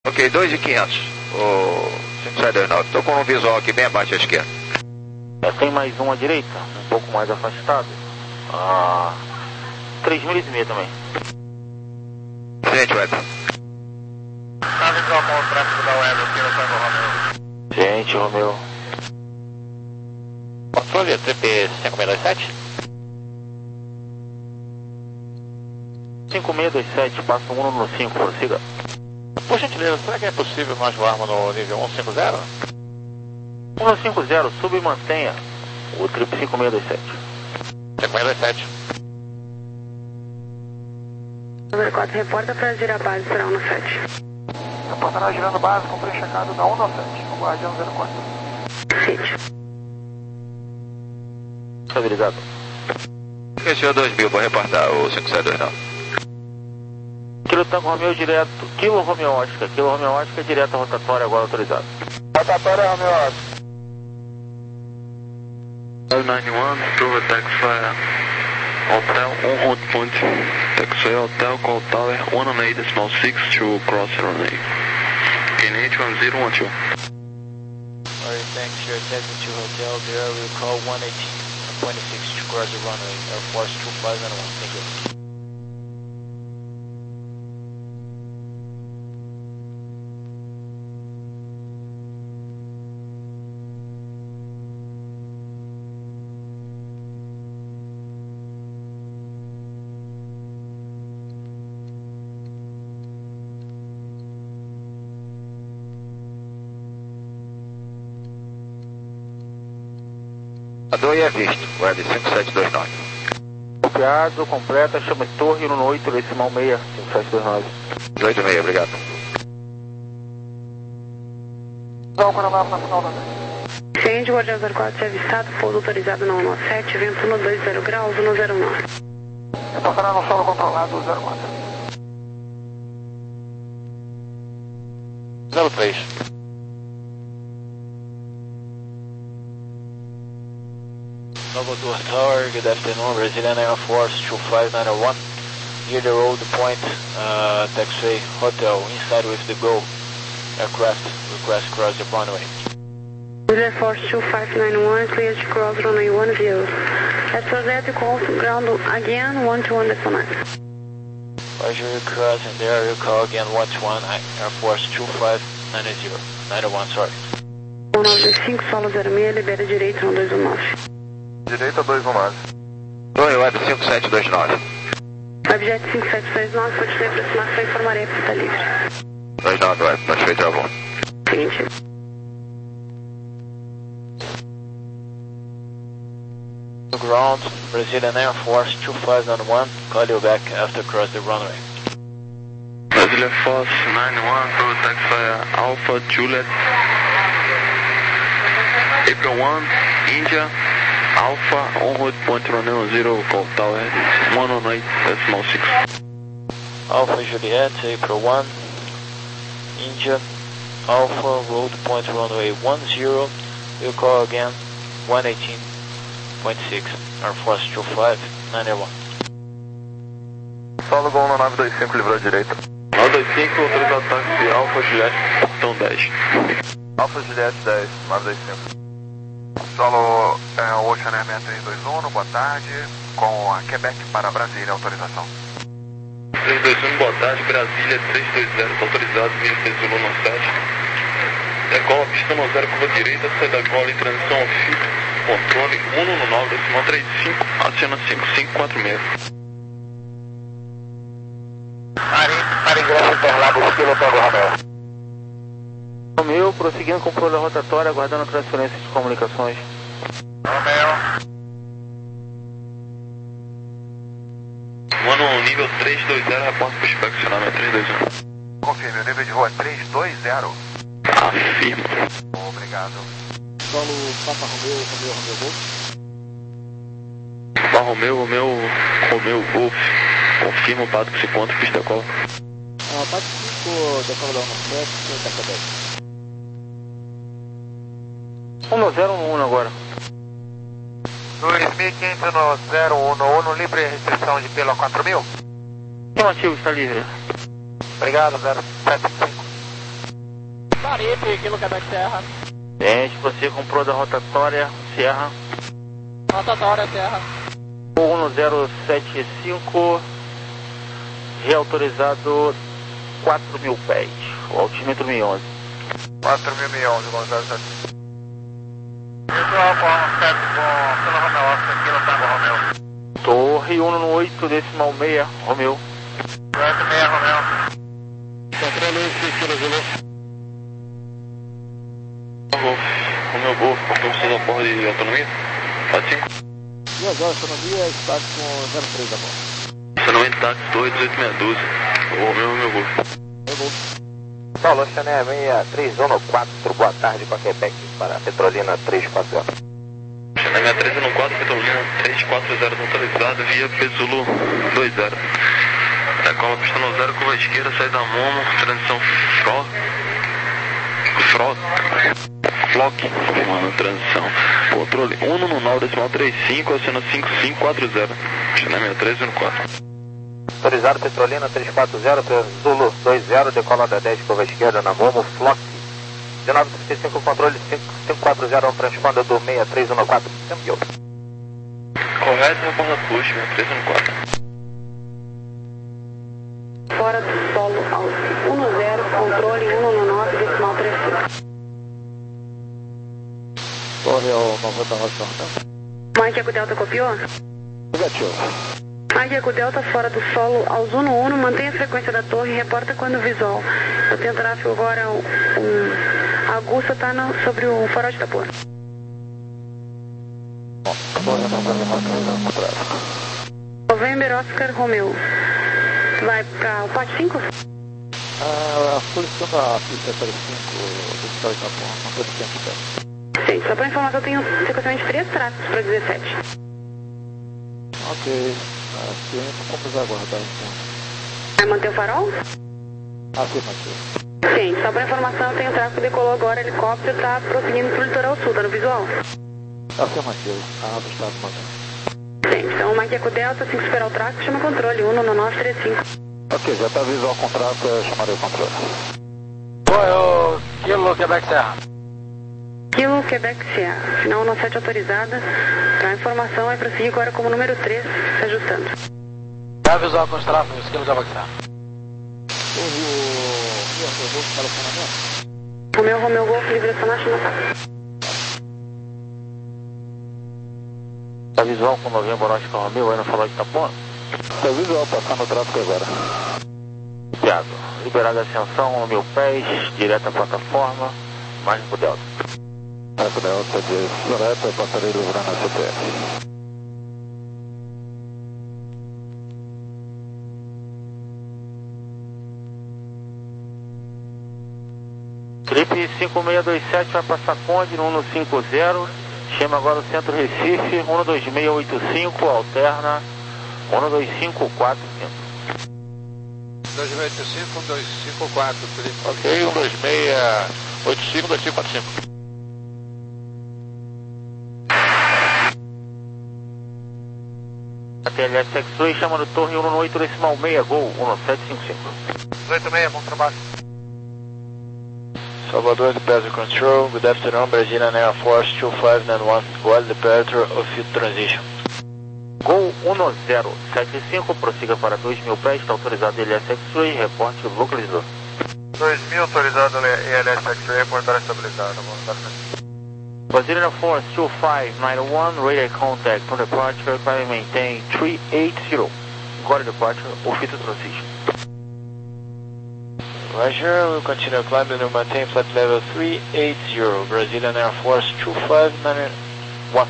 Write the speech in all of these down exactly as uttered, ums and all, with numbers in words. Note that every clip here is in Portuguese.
Ok, dois mil e quinhentos, o cinco sete dois nove. Estou com um visual aqui bem abaixo à esquerda. É, tem mais um à direita, um pouco mais afastado. Ah, três mil e meio também. Gente, Web. Tá visual com o tráfego da web aqui no Tango Romeo. Gente, Romeu. Controle, trip cinco seis dois sete. cinco seis dois sete, passa um no cinco, prossiga. Por gentileza, será que é possível nós voarmos no nível cento e cinquenta? um no cinquenta, sub e mantenha o trip cinco seis dois sete. cinco seis dois sete. Número quatro, reporta para girar base para um no sete. Reportará girando base com pré-checado da um no sete. O Guardião zero quatro. Sítio. Estabilizado. Fechou dois mil, vou reportar o cinco sete dois nove. Kilo Tango Romeo direto, Kilo Romeo Oscar, Kilo Romeo Oscar direto à rotatória agora autorizado. Rotatória Romeo Oscar. nove um, approve taxi hotel on route point. Taxi hotel call tower one oh eight decimal six to cross runway. N H one zero one two. Alright, thanks. You're taxi to hotel. There will call one eighteen twenty-six to cross the runway. Air Force two five nine one. Thank you. A dois é visto, Web cinco sete dois nove. Copiado, completa, chama de torre no oito, decimal seis, cinco sete dois nove. oito seis, obrigado. Dá o cronômetro na final da noite. Change, Guardião zero quatro, é avistado, pouso autorizado no um no sete, vento no dois zero graus, no zero nove. Reportará no solo controlado zero quatro. zero três. Novodor Tower, good afternoon, Brazilian Air Force two five nine one. Near the road point, uh, taxi hotel, inside with the Go aircraft, request cross the runway. Air Force two five nine one, clear to cross runway one zero. As for that, you call ground again, one two one decimal nine. Roger, you cross and there you call again one two one, Air Force two five nine zero, nine one, sorry. um nove dois cinco, solo zero seis, libera direito no dois um nove. Direita dois um nove. Oi, Web cinco sete dois nove. Webjet cinco sete dois nove, pode ter aproximação, informarei a pista livre. dois nove, Web, satisfeito, já bom. Seguinte. Ground, Brazilian Air Force two five nine one, call you back after cross the runway. Brazilian Force nine one, approve taxi Alpha Juliet. April one, India. Alpha on route point Romeo zero, call tower one oh eight decimal six. Alpha Juliet, April one, India, Alpha, road point runway one zero, we'll call again one eighteen point six, Air Force two five nine one. Solo Gol no nove dois cinco, livrou a direita. nove dois cinco, autorizado táxi Alpha Juliet, então dez. Alfa Juliet dez, nove dois cinco. Solo é, o Ocean Air seis três dois um, boa tarde, com a Quebec para Brasília, autorização. três dois um, boa tarde, Brasília três dois zero, autorizado, via Zulu no sete. Decola, pista no zero, curva direita, sai da gola em transição ao fito, controle um no nove, decimal três cinco, acena cinco cinco quatro seis. Para ingresso Interlagos, Kilo Tango Romeo. Romeu, prosseguindo com o controle rotatório, aguardando a transferência de comunicações. Romeo. Mano, nível três dois zero, reporta para o inspecionamento três dois um. Confirme, o nível de rua três dois zero. Afirma. Obrigado. Solo Papa Romeu, Romeu, Romeu Golf. Papa Romeu, Romeu, Romeu Golf. Confirma o pato que se encontra, pista qual? Ah, pato cinco, decola da um sete, taxa dez. um no zero um agora. dois mil e quinhentos no zero um no um, livre restrição de pelo quatro mil. Afirmativo, está livre. Obrigado, zero sete cinco. Faripe, Kilo Quebec Serra. Gente, você comprou da rotatória Serra. Rotatória Serra. um zero sete cinco, reautorizado quatro mil pés, o altímetro mil e onze. quatro mil e onze, igual zero sete cinco. Visual com sete com Kilo Romeo Oscar, Kilo Tango Romeo. Torre um no oito, decimal seis, Romeo. oito seis, Romeo. Controle seis Kilo Zulu. Golf, Romeo Golf, como você dá porra de autonomia? quatro cinco. duas horas de autonomia, status com zero três da bordo. Estacionamento táxi, torre dezoito seis um dois. O Romeo, Romeo Golf. Romeo Golf. Paulo, Chané seis três um quatro, boa tarde para Quebec, para Petrolina três quatro zero. Chané seis três um quatro, Petrolina três quatro zero, atualizado via P-Zulu dois zero. Decola pista no zero, curva esquerda, saída Momo, transição Fro... Fro... Flock, formando transição. Controle um no nove, decimal trinta e cinco, acena cinco cinco quatro zero. Chané seis três um quatro. Autorizado Petrolina três quatro zero, Zulu dois zero, decola da dez, curva esquerda na Momo, Flock. dezenove trinta e cinco, controle cinco cinco quatro zero, um transponder do seis três um quatro, campeão. Correto, reporta push, seis três um quatro. Fora do solo alto. um zero, controle um nove, decimal trinta e cinco. Torre ao noventa e nove, Norte. Mike Eco Delta copiou? Negativo. Mike Eco Delta fora do solo aos um um, mantenha a frequência da torre e reporta quando visual. Eu tenho tráfego agora, um, um, a Augusta está sobre o farol de Itapuã. November Oscar Romeo. Vai para o Pat cinco? Ah, a solicitando a pista T cinco do Estado de Itapuã, não estou de tempo dela. Sim, só para informação, eu tenho sequencialmente três tráficos para dezessete. Ok, assim vamos aguardar então. Vai manter o farol? Afirmativo. Sim, só para informação, eu tenho tráfego, decolou agora, helicóptero está prosseguindo para o litoral sul, tá no visual? Afirmativo, a aba está mandando. Sim, então o Mike Eco Delta, assim que esperar o tráfego, chama controle, um nove três cinco. Ok, já está visual o contrato, eu chamarei o controle. Oi, o Kilo Quebec Serra. Kilo Quebec Serra, final um sete autorizada. Então a informação vai prosseguir agora como número três, se ajustando. Vai visual com os tráfegos, Kilo Quebec Serra. O meu Romeo Golf, livre acionagem não tá. Tá visual com novembro Oscar Romeo aí no farol de Itapuã? Tá visual, passando o tráfego agora. Tiago, liberada a ascensão no mil pés, direto à plataforma, mais no Delta. Marco Delta de Soreta, passarei livrando a C T F. Trip cinco seis dois sete vai passar Conde no um cinco zero, chama agora o Centro Recife, um dois seis oito cinco, alterna um dois cinco quatro cinco. dois seis oito cinco, um dois cinco quatro, Felipe. Ok, um dois seis oito cinco, dois cinco quatro cinco. A T L S X-Ray chama no torre um oito decimal seis, Gol um sete cinco cinco. oito seis, bom trabalho. Salvador Departure Control, good afternoon, Brazilian Air Force two five nine one, Gol Departure of Field Transition. Gol um zero sete cinco, prossiga para dois mil pés, está autorizado L S X-Ray, reporte localizador. dois mil autorizado E L S X-Ray, reportar estabilizado, vamos dar frente. Brazilian Air Force two five nine one, radar contact on departure, climb maintain three eight zero. Agora departure, of Field Transition. Roger, we'll continue climbing and maintain flight level three eight zero, Brazilian Air Force two five nine one.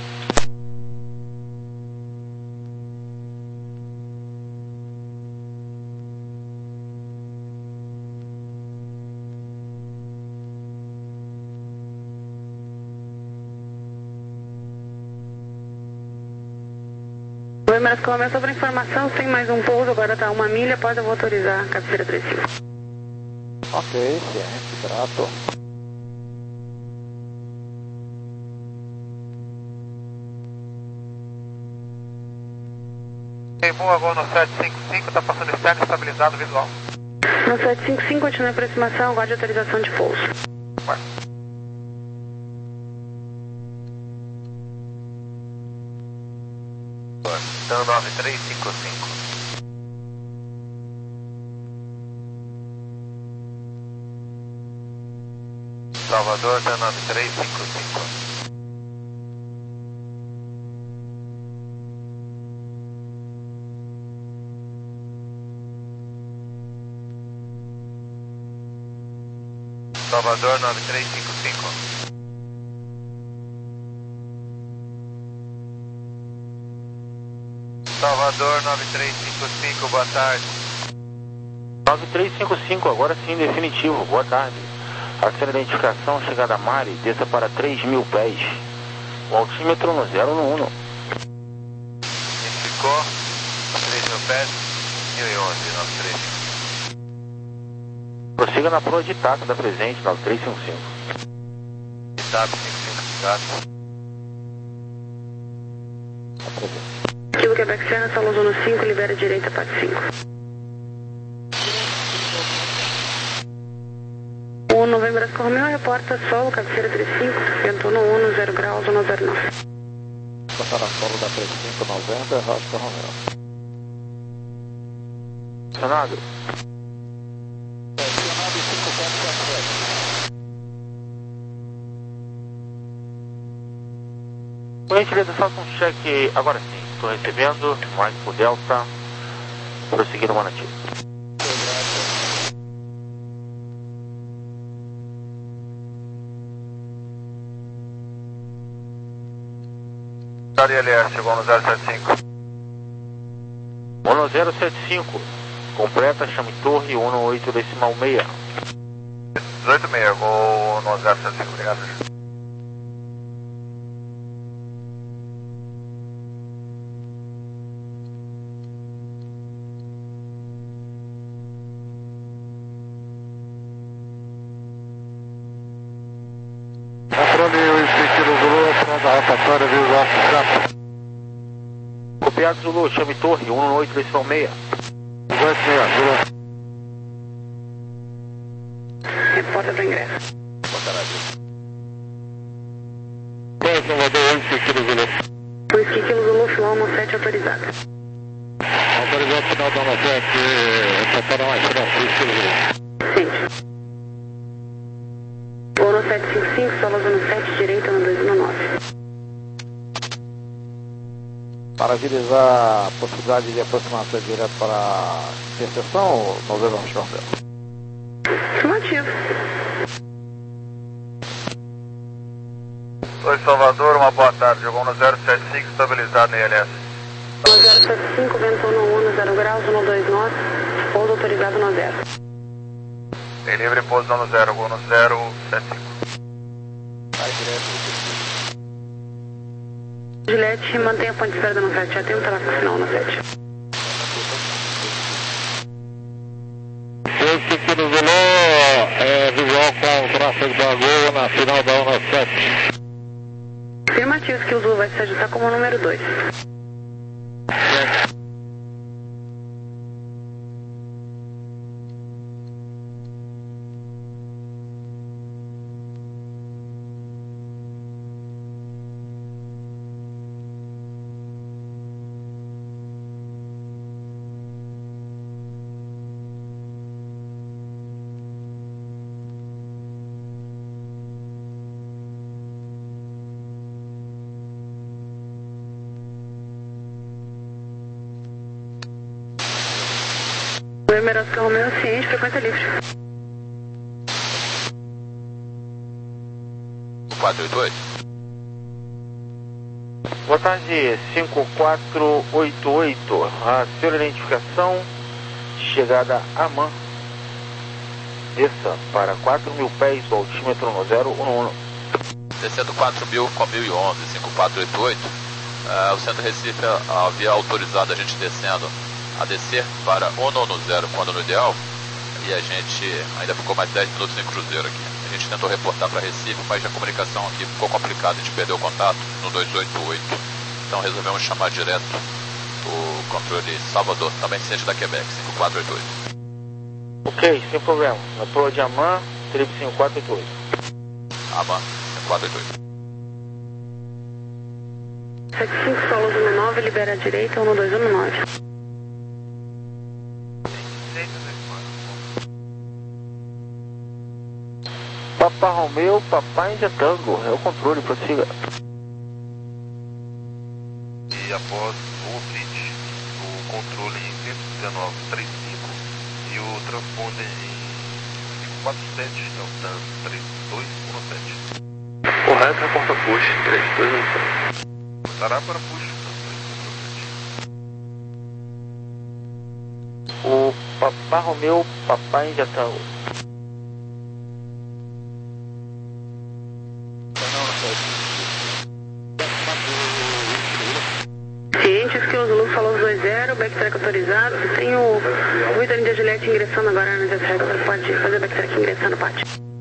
Oi, mas começa sobre informação, tem mais um pouso, agora está uma milha, após eu vou autorizar a cabeceira trinta e cinco. Ok, ciente, grato. Queimou agora no sete cinco cinco, está passando externo estabilizado visual. No sete cinco cinco, continua a aproximação, guarde autorização de pouso. Vai. Dan nove três cinco cinco. Salvador, Dan nove três cinco cinco. Salvador, nove três cinco cinco. Salvador, nove três cinco cinco, boa tarde. nove três cinco cinco, agora sim, definitivo, boa tarde. Acenda a identificação, chegada a Mari, desça para três mil pés. O altímetro no zero no um. Identificou, três mil pés, mil e onze, nove três cinco cinco. Prossiga na proa de Itaca da presente, nove três cinco cinco. Itaca cinco cinco, gato. Kilo Quebec Serra, Solo Zona cinco, libera direita, parte cinco. O Novembro Brasco Romeo reporta solo, cabeceira três cinco, vento no um, zero graus, zona zero nove. Passar a solo da três cinco, Novembro, Brasco Romeo. Senado. Por gentileza, faça um cheque, agora sim, estou recebendo, mais por Delta, prosseguir no Manati. L S, chegou no zero sete cinco. Mono zero sete cinco, completa, chame torre, um oito decimal seis. dezoito seis, gol no zero sete cinco, obrigado. Controle oito Kilo Zulu, pronto a rotatória, visual fixado. Copiado Zulu, chame torre, um oito decimal seis. dezoito seis, Zulu. Reporta para ingresso. Pois, Salvador, oito Kilo Zulu. Whisky Kilo Zulu, Filão sete autorizado. Autorizado final da nove sete, estação mais frente, oito Kilo Zulu. Sente. Ono sete cinco cinco, Solo Zona sete, direita no dois um nove. Para agilizar a possibilidade de aproximação direto para a interseção, Novembro Brasco Romeo. Afirmativo. Oi, Salvador, uma boa tarde. Jogou no zero sete cinco, estabilizado no I L S. No zero sete cinco, vento no um, zero graus, no dois nove, pouso autorizado no zero. Tem livre pouso no zero, gol no zero sete cinco. Vai direto. Gillette, mantenha a ponte de espera no sete, já tem um tráfego final no sete. oito Kilo Zulu, é, visual com o tráfego da Gol na final da Ono sete. Afirmativo que o Zulu vai se ajustar como número dois. Brasco Romeo, ciente, frequência livre. quatro oito oito. Boa tarde, cinco quatro oito oito. A senhora identificação, chegada a Man. Desça para quatro mil pés do altímetro no zero um um. Descendo quatro mil com mil e onze, cinco quatro oito oito. Uh, o Centro Recife havia autorizado a gente descendo a descer para ou no zero quando no ideal, e a gente ainda ficou mais dez minutos em cruzeiro aqui. A gente tentou reportar para Recife, mas a comunicação aqui ficou complicada, a gente perdeu o contato no dois oito oito. Então resolvemos chamar direto o controle Salvador, também ciente da Quebec, cinco quatro oito oito. Ok, sem problema. Na proa de Amã, trip cinco quatro oito oito. ABA cinco quatro oito oito. sete cinco Solos um nove, libera a direita, um dois um nove. Papa Romeu, Papai Índia Tango, é o controle, prossiga. E após o bridge, o controle em cento e dezenove ponto trinta e cinco e o transponder em cinco quatro sete, é o TAN três dois um sete. Correto, reporta push, três dois um sete. Estará para push, TAN três dois um sete. O Papa Romeu, Papai Índia Tango. Cientes que o Zulu falou dois zero, backtrack autorizado. Tem o Vitor India Juliette ingressando agora na Jet Record, pode fazer backtrack ingressando, Pati.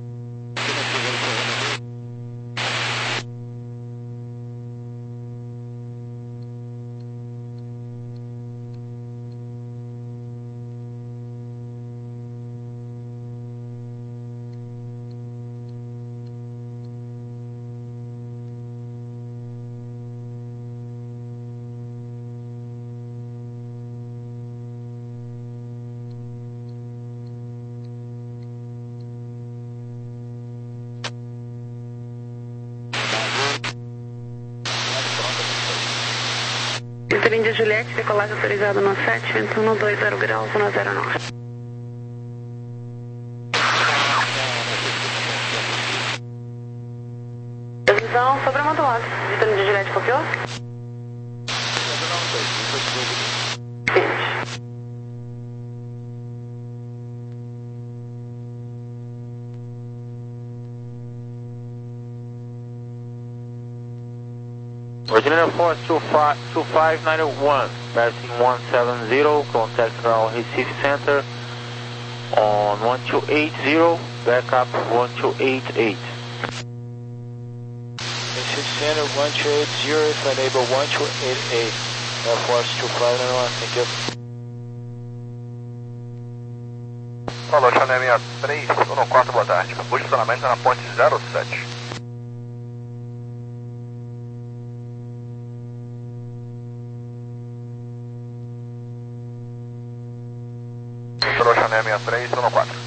Vitor India Juliette, decolagem autorizado no sete, vento um dois zero graus, um zero nove. Previsão sobre a modulada. Vitor India Juliette, copiou? Virginia Force two five nine one, passing one seven zero, contact our Recife Center on one two eight zero, backup one two eight eight. Recife Center one two eight zero, if enable one two eight eight, Air Force two five nine one, thank you. Falou, Channel sessenta e três, um quatro, boa tarde. Posicionamento na ponte zero sete. Channel sessenta e três, um quatro.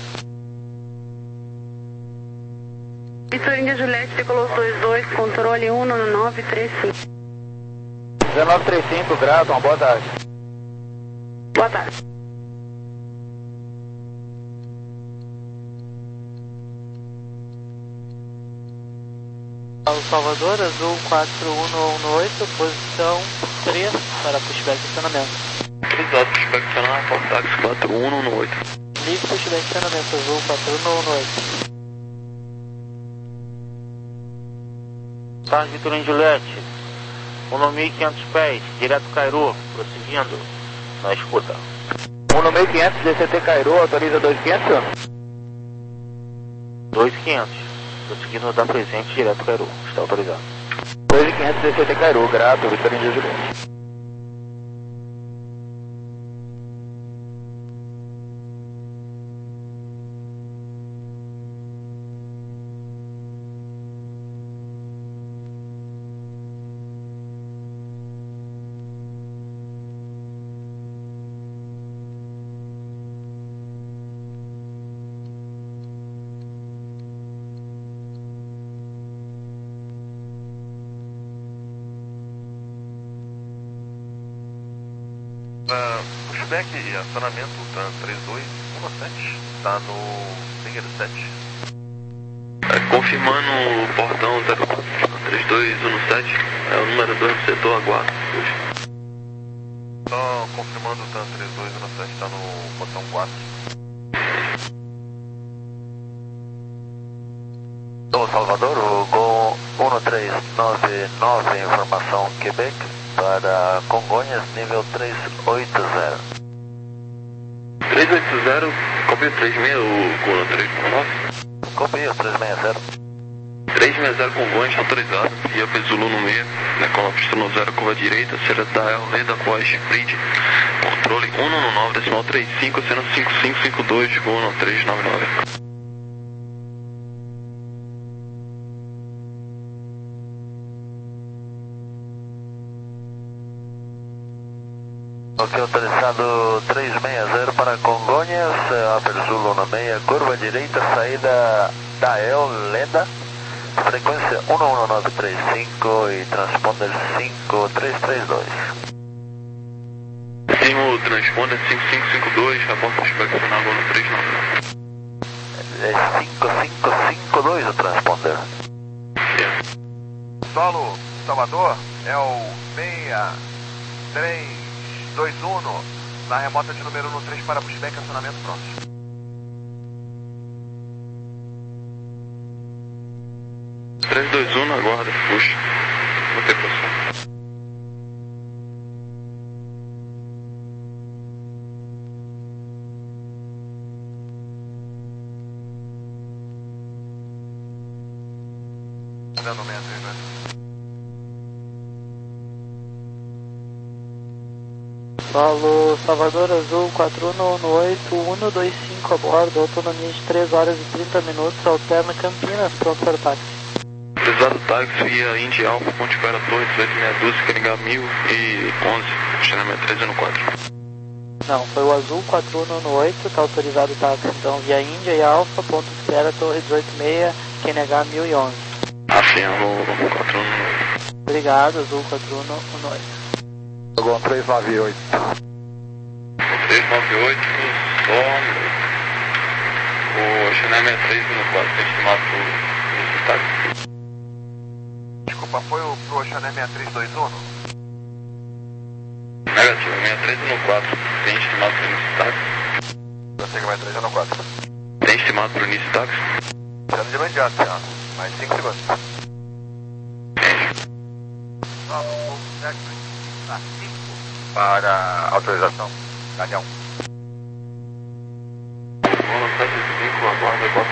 Vitor India Juliette, decolou dois dois, controle um nove três cinco. dezenove trinta e cinco, Graton, boa tarde. Boa tarde. Salvador, Azul quatro um um oito, posição três para pushback de acionamento. Autorizado, pushback de acionamento, Portax quatro um um oito. Livre pushback de acionamento, Azul quatro um um oito. Tarde Vitor India Juliette, um mil e quinhentos pés, direto Cairu, prosseguindo, na escuta. um mil e quinhentos, D C T Cairu, autoriza dois mil e quinhentos? dois mil e quinhentos, prosseguindo da presente, direto Cairu, está autorizado. dois mil e quinhentos, D C T Cairu, grato, Vitor India Juliette. Uh, pushback e acionamento TAN três dois um sete, está no Finger sete. É, confirmando o portão zero três dois um sete, é o número dois do setor, aguardo. Só confirmando o TAN três dois um sete, está no portão quatro. Do Salvador, o Gol um três nove nove, informação Quebec, para Congonhas, nível três oito zero. três oito zero, copia três seis zero, o Gol três nove. Copia três seis zero. três seis zero Congonhas, autorizado. E eu Zulu no meio, né, com a pista no zero, curva direita, será da L V da Porsche Bridge. Controle um um nove, decimal trinta e cinco, sendo cinco cinco cinco dois, Gol três nove nove. Ok, autorizado trezentos e sessenta para Congonhas, Upper Zulu no meia, curva direita, saída da E L, Leda, frequência um um nove três cinco e transponder cinco três três dois. Sim, o transponder cinco cinco cinco dois, reporta inspecionar agora no três nove. É cinco cinco cinco dois o transponder. É. Solo, Salvador, é o seis três dois um, na remota de número um três para pushback, acionamento pronto. três dois um, aguarda, puxa. Vou ter posição. Dando meia três dois. Solo Salvador Azul quatro um um oito um dois cinco a bordo, autonomia de três horas e trinta minutos, alterna Campinas, pronto para táxi. Autorizado táxi via Indy Alpha, Ponte Espera Torre, dezoito meia dúzia, Caningá mil e onze, estacionamento três um quatro. Não, foi o Azul quatro um um oito, está autorizado táxi então via Índia e Alfa, ponto espera Torre dezoito meia, Q N H mil e onze. Assim, o quatro um um oito. Obrigado, Azul quatro um um oito. Agora três nove oito. três nove oito, só o Chanel sessenta e três no quatro, tem estimado o táxi. Desculpa, foi o pro Chanel seis três dois um? Negativo, sessenta e três no quatro, tem estimado para o início do táxi. Eu sei que vai três no quatro. Tem estimado para o início do táxi? Sendo de imediato, já. Mais cinco segundos. Vamos, tá cinco para autorização. Galeão. Vamos sete cinco, aguarda agora.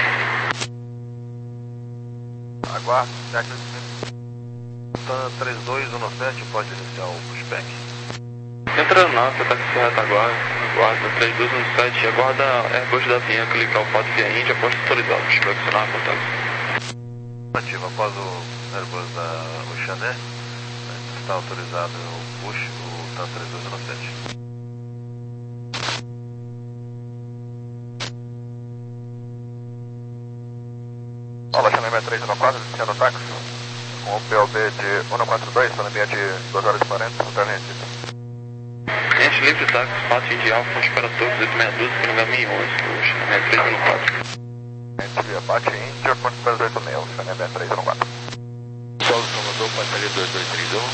Aguardo, sete cinco. três dois um sete, pode iniciar o pushback. Entrando na você tá certo agora, aguarda três dois um sete, aguarda Airbus da Vinha, clicar o quatro via Índia, após autorizado, inspecionar contato. Ativa, após o Airbus da Oxané, está autorizado o push, o TAN três dois um sete. Olá, Oxané seis três um quatro, iniciando o táxi, com o P L B de cento e quarenta e dois, autonomia de duas horas e quarenta, alterna Recife. Cliente livre táxi, quatro Indy Alpha, Ponte Espera Torre, dezoito meia dúzia, Caningá mil e onze, Oxané três um quatro. Cliente via Pati Índia, Ponte Espera oito meia, Oxané três um quatro. Solo Salvador, passaria dois dois três um.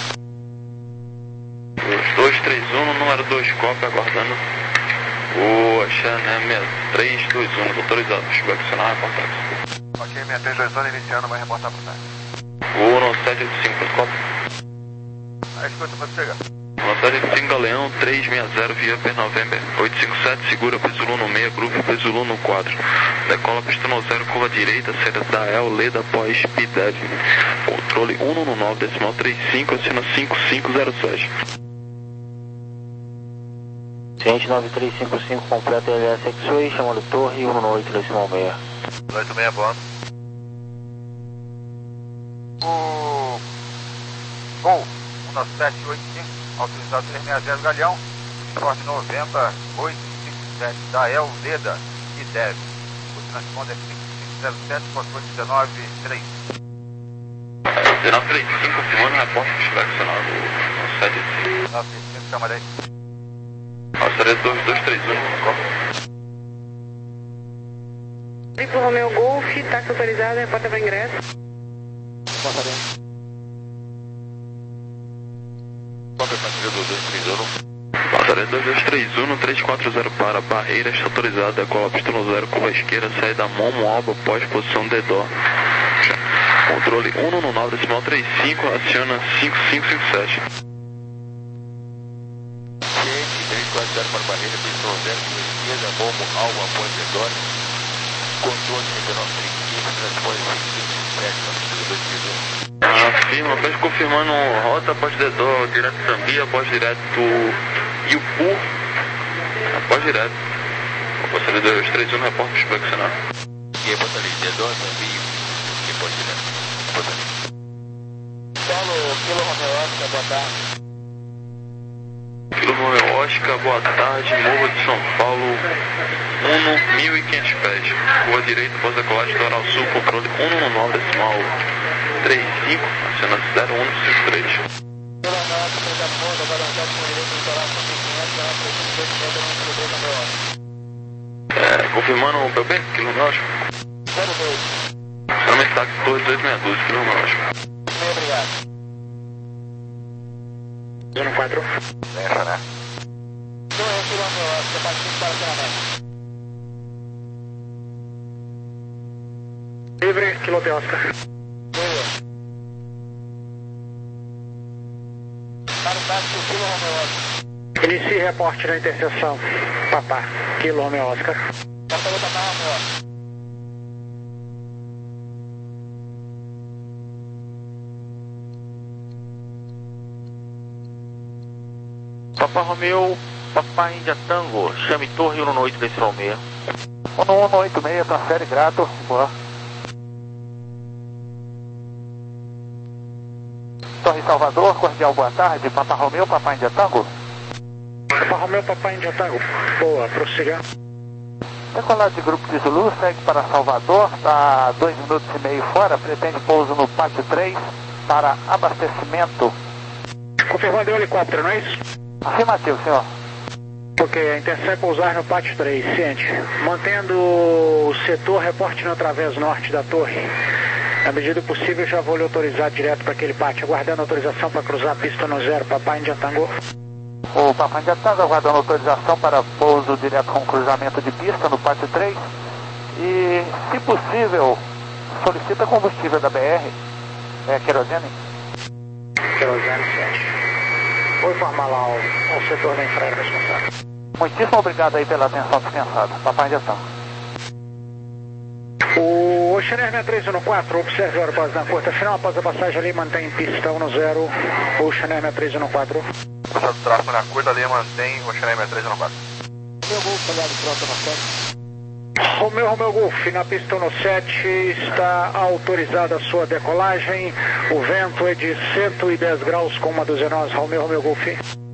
Os dois três um, no número dois, cópia, aguardando o Chanel três dois um, autorizado, inspecionar contato. Ok, seis três dois um, iniciando, vai reportar para o táxi. O nove sete oito cinco, cópia. A escuta, pode chegar. nove sete oito cinco, Galeão, três seis zero, via P November, oito cinco sete, segura P-Zulu no meio, grupo P-Zulu no quatro. Decola pista no zero, curva direita, saída da E L, Leda, pós, P-Dev. Controle um um nove, decimal trinta e cinco, assina cinco cinco zero sete. Cliente nove três cinco cinco, completa L S X-Way, chamando Torre um oito, decimal meia. oito meia, bom. O Gol um nove sete oito cinco, autorizado três seis zero, Galeão, Ford noventa oito cinco sete, da E L, Leda e Dev. O transponder cinco cinco zero sete, controle dezenove três. dezenove três cinco, confirmando o repórter inspecionado no sete cinco. nove cinco, câmara aí. Passaria dois dois três um, cópia. Triplo Romeo Golf, táxi autorizado, repórter para ingresso. Passaremos. Cópia, passaria dois dois três um. Passaria dois dois três um, três quatro zero para barreira, está autorizada, decola pista no zero, curva esquerda, saída Momo, Alba, pós, posição D D O. Controle um um nove, decimal trinta e cinco, aciona cinco cinco cinco sete. três quatro zero para barreira, pista no zero, curva esquerda, Momo, Alba, pós, D D O. Controle dezenove trinta e cinco, transpone cinco cinco cinco sete, passaria dois três um. Afirma, após confirmando rota após D D O, direto Zambia, após direto Iupu, após direto. Passaria dois três um, repórter inspecionar. E aí, passaria D D O, Zambia, e após direto. Passaria. Solo, Kilo Romeo Oscar, boa tarde. Kilo Romeo Oscar, boa tarde, Morro de São Paulo, um mil e quinhentos pés. Rua direita, após a colagem do Oral Sul, controle um um nove, decimal trinta e cinco, acionando zero um cinco três. É, confirmando o P B, quilométrico. zero dois. Somente táxi dois dois seis dois, quilométrico. Bem, obrigado. zero quatro. Deixa, né? Então é quilômetro, você participa para o treinamento. Livre, Kilo Oscar. Boa. Para o táxi, o Kilo Romeo Oscar. Inicie reporte na interseção. Papá, Kilo Romeo Oscar. Passa o Papá Romeo Oscar. Papá Romeo, Papá Índia Tango, chame Torre um oito decimal seis. um um oito seis, transfere grato. Boa. Torre Salvador, cordial boa tarde. Papá Romeo, Papá Índia Tango. Papá Romeo, Papá Índia Tango. Boa, prossiga. Decolado de grupo de Zulu, segue para Salvador, está dois minutos e meio fora, pretende pouso no pátio três para abastecimento. Confirmando o helicóptero, não é isso? Afirmativo, senhor. Ok, a intenção é pousar no pátio três, ciente. Mantendo o setor, reporte no através norte da torre. Na medida do possível, já vou lhe autorizar direto para aquele pátio, aguardando autorização para cruzar a pista no zero, Papai Índia Tango. O Papai Índia Tango aguardando autorização para pouso direto com cruzamento de pista no pátio três. E, se possível, solicita combustível da B R. É querosene? Querosene, ciente. Vou informar lá ao, ao setor da infra responsável. Muitíssimo obrigado aí pela atenção dispensada. Papai Índia Tango. O Ocean Air sessenta e três um quatro, observe a hora após na curta final, após a passagem ali, mantém pista um zero, Ocean Air sessenta e três um quatro. Puxado do tráfego na curta ali, mantém Ocean Air sessenta e três um quatro. Meu Golf, aliado, pronto no sete. Romeu, Romeu Golf, na pista um sete, está autorizada a sua decolagem, o vento é de cento e dez graus com uma dúzia nós, Romeu, Romeu Golf.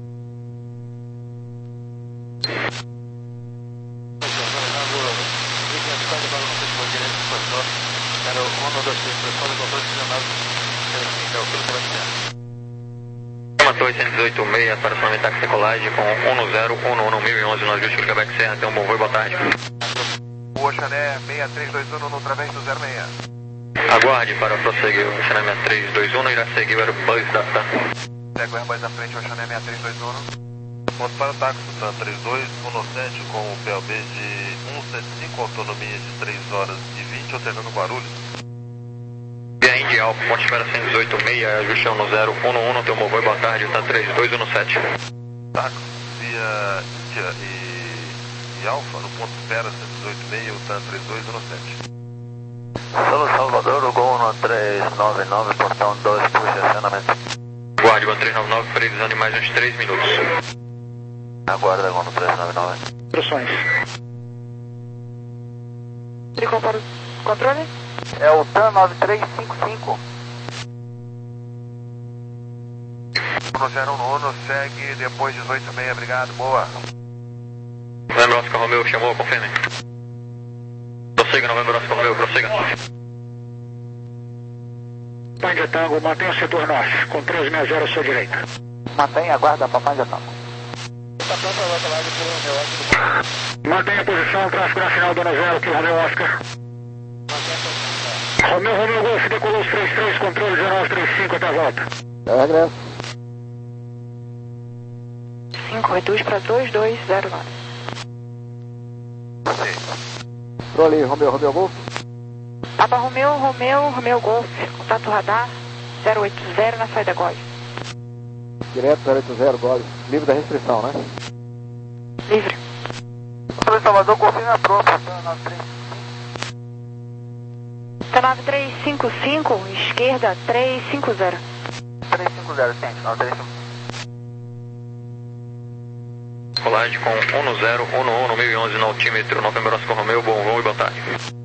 oitocentos e dezoito seis para somente táxi decolagem com um zero um um mil e onze, nós justos Quebec Serra, tem um bom voo, boa tarde. O Ocean Air seis três dois um no través do zero seis. Aguarde para prosseguir, o Ocean Air seis três dois um irá seguir o Airbus da TAM. Segue o Airbus à frente, Ocean Air seis três dois um. Ponto para o táxi TAM três dois um sete com o P L B de cento e setenta e cinco, autonomia de três horas e vinte, alternando Guarulhos. Via Indy Alfa, ponte espera cento e dezoito seis, ajuste um zero um um, tem um bom voo, boa tarde, tá três dois um sete. Táxi via Índia e, e Alfa, no ponto espera cento e dezoito seis, o TAM três dois um sete. Solo Salvador, o Gol um três nove nove, portão dois, puxa acionamento. Guarde, Gol três nove nove, previsão de mais uns três minutos. Aguarda, Gol três nove nove. Instruções. Tricom para o controle? É o TAM nove três cinco cinco. um zero um um, segue depois dezoito seis, obrigado, boa. Novembro Oscar Romeo, chamou, confirme. Prossiga, Novembro Oscar Romeo, prossiga. Papai Índia Tango, mantenha o setor norte, com treze sessenta à sua direita. Mantenha a guarda, Papai Índia Tango. Está pronto a volta lá do Kilo Romeo Oscar. Mantenha a posição, tráfego na final do zero, Kilo Romeo Oscar. Romeu, Romeu Golf, decolou os três três, controle zero nove três cinco até a volta. Eu agradeço. cinco reduz para dois dois zero nove. Controle Romeu, Romeu Golf. Papa Romeu, Romeu, Romeu Golf, contato radar zero oito zero na saída Gole. Direto zero oito zero, Gole. Livre da restrição, né? Livre. Controle Salvador, confirma pronto, TAM nove três. Tá nove três cinco cinco, esquerda três cinco zero. três cinco zero, ciente, nove três cinco. Colagem com um zero um um no mil e onze no altímetro, Novembro Oscar Romeo, bom voo e boa tarde.